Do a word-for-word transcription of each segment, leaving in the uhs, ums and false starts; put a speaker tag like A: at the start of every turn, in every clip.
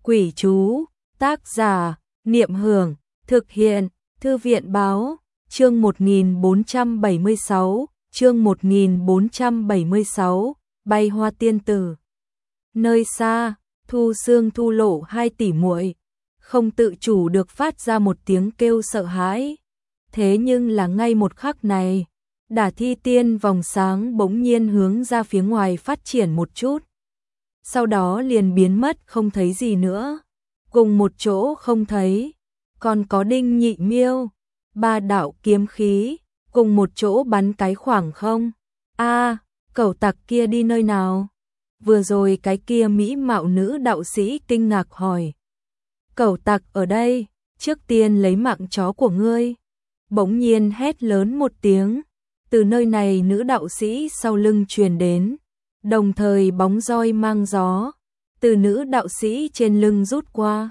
A: Quỷ chú, tác giả, Niệm Hưởng, thực hiện, Thư viện báo, chương một nghìn bốn trăm bảy mươi sáu, chương một nghìn bốn trăm bảy mươi sáu, bay hoa tiên tử. Nơi xa, Thu Sương Thu Lộ hai tỷ muội, không tự chủ được phát ra một tiếng kêu sợ hãi. Thế nhưng là ngay một khắc này, Đả Thi Tiên vòng sáng bỗng nhiên hướng ra phía ngoài phát triển một chút. Sau đó liền biến mất không thấy gì nữa. Cùng một chỗ không thấy, còn có Đinh Nhị Miêu, ba đạo kiếm khí, cùng một chỗ bắn cái khoảng không. A, à, cẩu tặc kia đi nơi nào? Vừa rồi cái kia mỹ mạo nữ đạo sĩ kinh ngạc hỏi. Cẩu tặc ở đây, trước tiên lấy mạng chó của ngươi. Bỗng nhiên hét lớn một tiếng, từ nơi này nữ đạo sĩ sau lưng truyền đến, đồng thời bóng roi mang gió, từ nữ đạo sĩ trên lưng rút qua.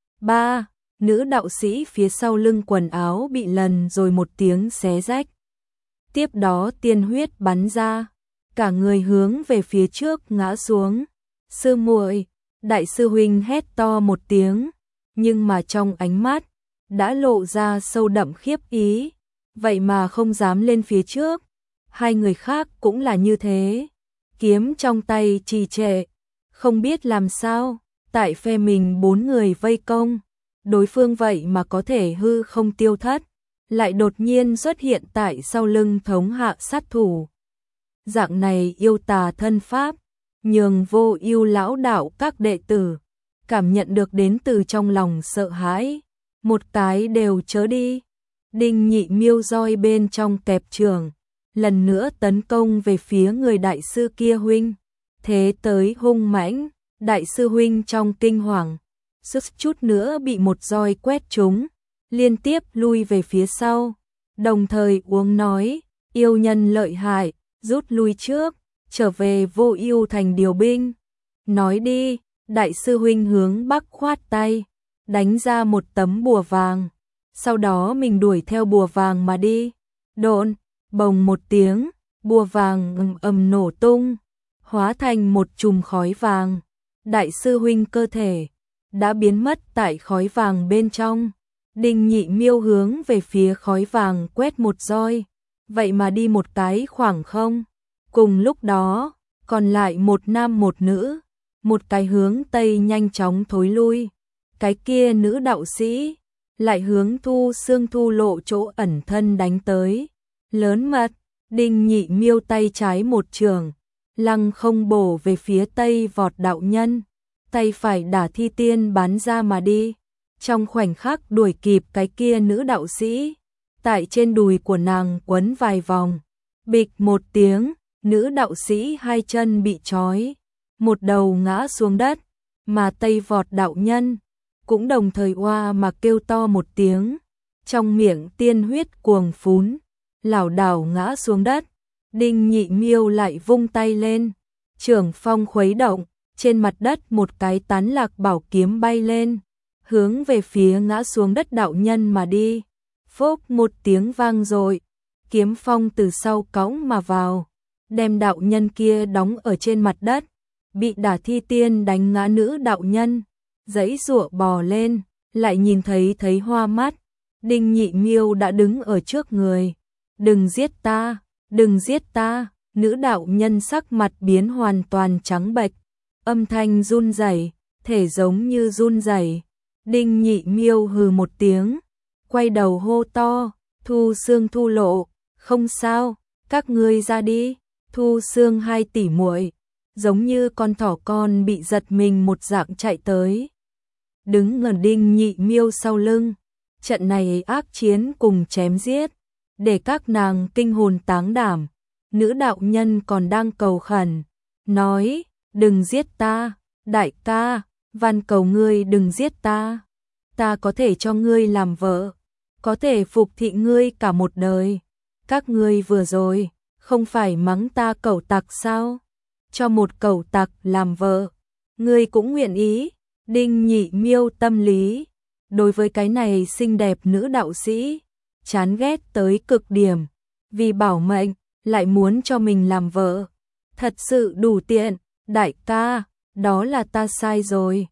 A: Ba, nữ đạo sĩ phía sau lưng quần áo bị lần rồi một tiếng xé rách. Tiếp đó tiên huyết bắn ra, cả người hướng về phía trước ngã xuống. Sư muội, đại sư huynh hét to một tiếng, nhưng mà trong ánh mắt đã lộ ra sâu đậm khiếp ý, vậy mà không dám lên phía trước. Hai người khác cũng là như thế, kiếm trong tay trì trệ, không biết làm sao, tại phe mình bốn người vây công, đối phương vậy mà có thể hư không tiêu thất, lại đột nhiên xuất hiện tại sau lưng thống hạ sát thủ. Dạng này yêu tà thân pháp, nhường Vô Ưu lão đạo các đệ tử cảm nhận được đến từ trong lòng sợ hãi, một cái đều chớ đi. Đinh Nhị Miêu roi bên trong kẹp trường, lần nữa tấn công về phía người đại sư kia huynh. Thế tới hung mãnh, đại sư huynh trong kinh hoàng, suýt chút nữa bị một roi quét trúng, liên tiếp lui về phía sau, đồng thời uống nói, yêu nhân lợi hại, rút lui trước, trở về Vô Ưu thành điều binh. Nói đi, đại sư huynh hướng bắc khoát tay, đánh ra một tấm bùa vàng, sau đó mình đuổi theo bùa vàng mà đi. Độn, bồng một tiếng, bùa vàng ầm ầm nổ tung, hóa thành một chùm khói vàng. Đại sư huynh cơ thể đã biến mất tại khói vàng bên trong. Đinh Nhị Miêu hướng về phía khói vàng quét một roi, vậy mà đi một cái khoảng không. Cùng lúc đó, còn lại một nam một nữ, một cái hướng tây nhanh chóng thối lui, cái kia nữ đạo sĩ lại hướng Thu Sương Thu Lộ chỗ ẩn thân đánh tới. Lớn mật, Đinh Nhị Miêu tay trái một trường, lăng không bổ về phía tây vọt đạo nhân, tay phải Đả Thi Tiên bắn ra mà đi. Trong khoảnh khắc đuổi kịp cái kia nữ đạo sĩ, tại trên đùi của nàng quấn vài vòng, bịch một tiếng, nữ đạo sĩ hai chân bị trói, một đầu ngã xuống đất, mà tây vọt đạo nhân cũng đồng thời oa mà kêu to một tiếng, trong miệng tiên huyết cuồng phún, lảo đảo ngã xuống đất. Đinh Nhị Miêu lại vung tay lên, trường phong khuấy động, trên mặt đất một cái tán lạc bảo kiếm bay lên, hướng về phía ngã xuống đất đạo nhân mà đi. Phốc một tiếng vang dội, kiếm phong từ sau cõng mà vào, đem đạo nhân kia đóng ở trên mặt đất. Bị Đả Thi Tiên đánh ngã nữ đạo nhân, giãy giụa bò lên, lại nhìn thấy thấy hoa mắt. Đinh Nhị Miêu đã đứng ở trước người. Đừng giết ta, đừng giết ta. Nữ đạo nhân sắc mặt biến hoàn toàn trắng bệch, âm thanh run rẩy, thể giống như run rẩy. Đinh Nhị Miêu hừ một tiếng, quay đầu hô to, Thu Sương Thu Lộ, không sao, các ngươi ra đi. Thu Sương hai tỷ muội giống như con thỏ con bị giật mình một dạng chạy tới, đứng ở Đinh Nhị Miêu sau lưng. Trận này ác chiến cùng chém giết, để các nàng kinh hồn táng đảm. Nữ đạo nhân còn đang cầu khẩn, nói, đừng giết ta, đại ca, van cầu ngươi đừng giết ta. Ta có thể cho ngươi làm vợ, có thể phục thị ngươi cả một đời. Các ngươi vừa rồi, không phải mắng ta cẩu tặc sao? Cho một cẩu tặc làm vợ, ngươi cũng nguyện ý. Đinh Nhị Miêu tâm lý đối với cái này xinh đẹp nữ đạo sĩ chán ghét tới cực điểm, vì bảo mệnh lại muốn cho mình làm vợ, thật sự đủ tiện. Đại ca, đó là ta sai rồi,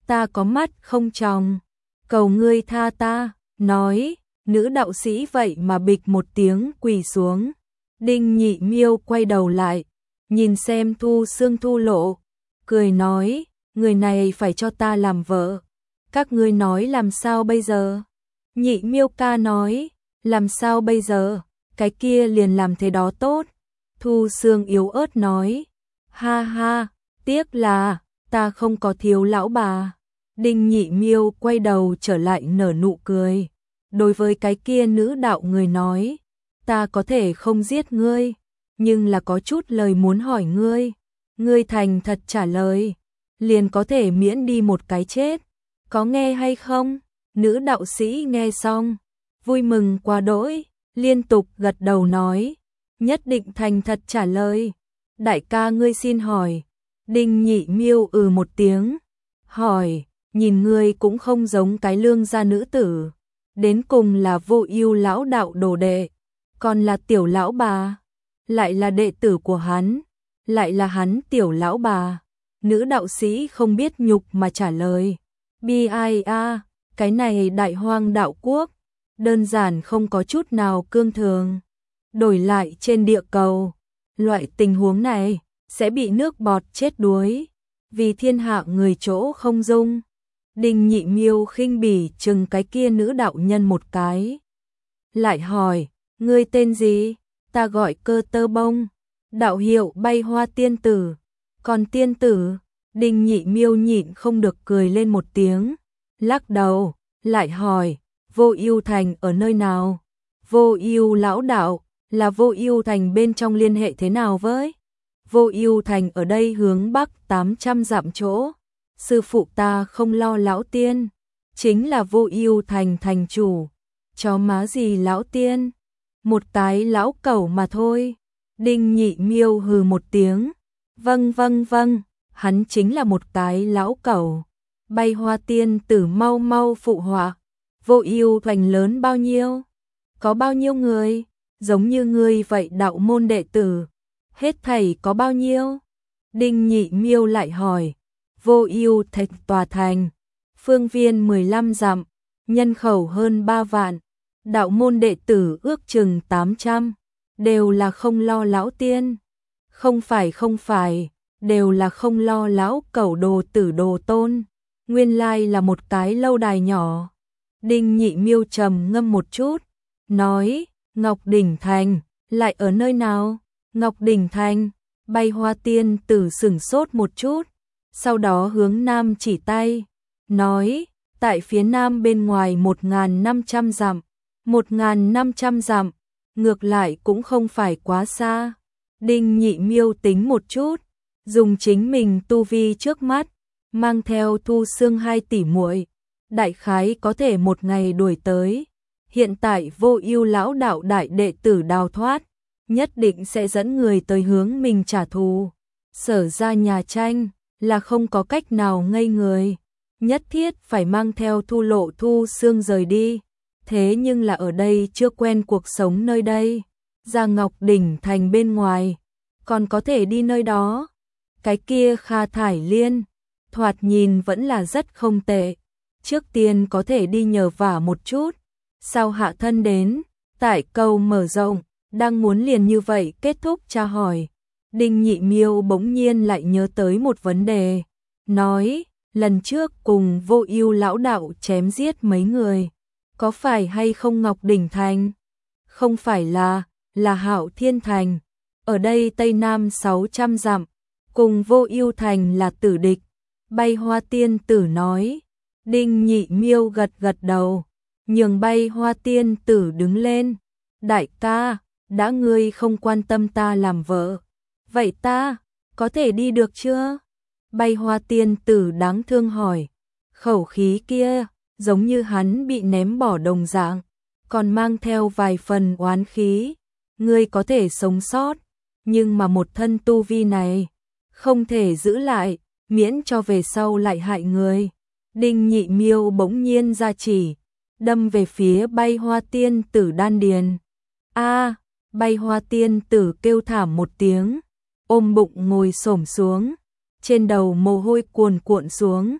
A: ta có mắt không tròng, cầu ngươi tha ta, nói, nữ đạo sĩ vậy mà bịch một tiếng quỳ xuống. Đinh Nhị Miêu quay đầu lại, nhìn xem Thu Xương Thu Lộ, cười nói, người này phải cho ta làm vợ. Các ngươi nói làm sao bây giờ? Nhị Miêu ca nói, làm sao bây giờ, cái kia liền làm thế đó tốt. Thu Xương yếu ớt nói, ha ha, tiếc là, ta không có thiếu lão bà. Đinh Nhị Miêu quay đầu trở lại nở nụ cười. Đối với cái kia nữ đạo người nói, ta có thể không giết ngươi, nhưng là có chút lời muốn hỏi ngươi. Ngươi thành thật trả lời, liền có thể miễn đi một cái chết. Có nghe hay không? Nữ đạo sĩ nghe xong, vui mừng quá đỗi, liên tục gật đầu nói, nhất định thành thật trả lời. Đại ca ngươi xin hỏi. Đinh Nhị Miêu ừ một tiếng, hỏi, nhìn ngươi cũng không giống cái lương gia nữ tử, đến cùng là Vô Ưu lão đạo đồ đệ, còn là tiểu lão bà, lại là đệ tử của hắn, lại là hắn tiểu lão bà. Nữ đạo sĩ không biết nhục mà trả lời, bi ai a, cái này Đại Hoang đạo quốc, đơn giản không có chút nào cương thường. Đổi lại trên địa cầu, loại tình huống này sẽ bị nước bọt chết đuối, vì thiên hạ người chỗ không dung. Đinh Nhị Miêu khinh bỉ chừng cái kia nữ đạo nhân một cái, lại hỏi, ngươi tên gì? Ta gọi Cơ Tơ Bông, đạo hiệu Bay Hoa tiên tử. Còn tiên tử? Đinh Nhị Miêu nhịn không được cười lên một tiếng, lắc đầu, lại hỏi, Vô Ưu thành ở nơi nào? Vô Ưu lão đạo, là Vô Ưu thành bên trong liên hệ thế nào với? Vô Ưu thành ở đây hướng bắc tám trăm dặm chỗ. Sư phụ ta không lo lão tiên, chính là Vô Ưu thành thành chủ. Chó má gì lão tiên, một cái lão cẩu mà thôi. Đinh Nhị Miêu hừ một tiếng, vâng vâng vâng, hắn chính là một cái lão cẩu. Bay Hoa tiên tử mau mau phụ họa, Vô Ưu thành lớn bao nhiêu? Có bao nhiêu người? Giống như ngươi vậy đạo môn đệ tử, hết thảy có bao nhiêu? Đinh Nhị Miêu lại hỏi, Vô Ưu thành tòa thành, phương viên mười lăm dặm, nhân khẩu hơn ba vạn, đạo môn đệ tử ước chừng tám trăm, đều là không lo lão tiên. Không phải không phải, đều là không lo lão cẩu đồ tử đồ tôn, nguyên lai là một cái lâu đài nhỏ. Đinh Nhị Miêu trầm ngâm một chút, nói, Ngọc Đỉnh Thành, lại ở nơi nào? Ngọc Đỉnh Thành, Bay Hoa tiên tử sửng sốt một chút, sau đó hướng nam chỉ tay, nói, tại phía nam bên ngoài một nghìn năm trăm dặm, một nghìn năm trăm dặm, ngược lại cũng không phải quá xa. Đinh Nhị Miêu tính một chút, dùng chính mình tu vi trước mắt, mang theo Thu Xương hai tỷ muội, đại khái có thể một ngày đuổi tới. Hiện tại Vô Ưu lão đạo đại đệ tử đào thoát, nhất định sẽ dẫn người tới hướng mình trả thù. Sở ra nhà tranh là không có cách nào ngây người, nhất thiết phải mang theo Thu Lộ Thu Xương rời đi. Thế nhưng là ở đây chưa quen cuộc sống nơi đây, ra Ngọc Đỉnh thành bên ngoài, còn có thể đi nơi đó. Cái kia Kha Thải Liên, thoạt nhìn vẫn là rất không tệ. Trước tiên có thể đi nhờ vả một chút, sau hạ thân đến, tại cầu mở rộng, đang muốn liền như vậy kết thúc tra hỏi. Đinh Nhị Miêu bỗng nhiên lại nhớ tới một vấn đề, nói, lần trước cùng Vô Ưu lão đạo chém giết mấy người, có phải hay không Ngọc Đỉnh Thành? Không phải là, là Hạo Thiên Thành, ở đây Tây Nam sáu trăm dặm, cùng Vô Ưu Thành là tử địch. Bay Hoa tiên tử nói. Đinh Nhị Miêu gật gật đầu, nhường Bay Hoa tiên tử đứng lên. Đại ca, đã ngươi không quan tâm ta làm vợ, vậy ta có thể đi được chưa? Bay Hoa tiên tử đáng thương hỏi, khẩu khí kia giống như hắn bị ném bỏ đồng dạng, còn mang theo vài phần oán khí. Ngươi có thể sống sót, nhưng mà một thân tu vi này không thể giữ lại, miễn cho về sau lại hại người. Đinh Nhị Miêu bỗng nhiên ra chỉ, đâm về phía Bay Hoa tiên tử đan điền. A, Bay Hoa tiên tử kêu thảm một tiếng, ôm bụng ngồi xổm xuống, trên đầu mồ hôi cuồn cuộn xuống.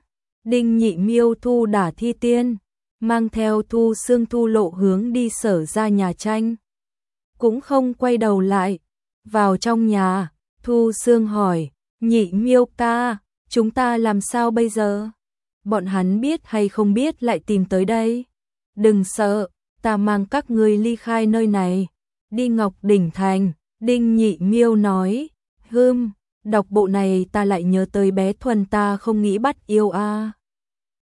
A: Đinh Nhị Miêu thu đả thi tiên, mang theo Thu Sương Thu Lộ hướng đi Sở ra nhà tranh. Cũng không quay đầu lại, vào trong nhà, Thu Sương hỏi, Nhị Miêu ca, chúng ta làm sao bây giờ? Bọn hắn biết hay không biết lại tìm tới đây? Đừng sợ, ta mang các ngươi ly khai nơi này, đi Ngọc Đỉnh Thành. Đinh Nhị Miêu nói, hừm, đọc bộ này ta lại nhớ tới bé Thuần ta không nghĩ bắt yêu a.